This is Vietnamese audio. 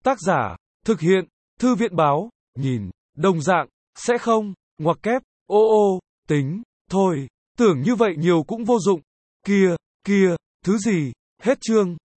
Tác giả, thực hiện, Thư viện báo, nhìn, đồng dạng, sẽ không, ngoặc kép, tính, thôi, tưởng như vậy nhiều cũng vô dụng, kia, thứ gì, hết chương.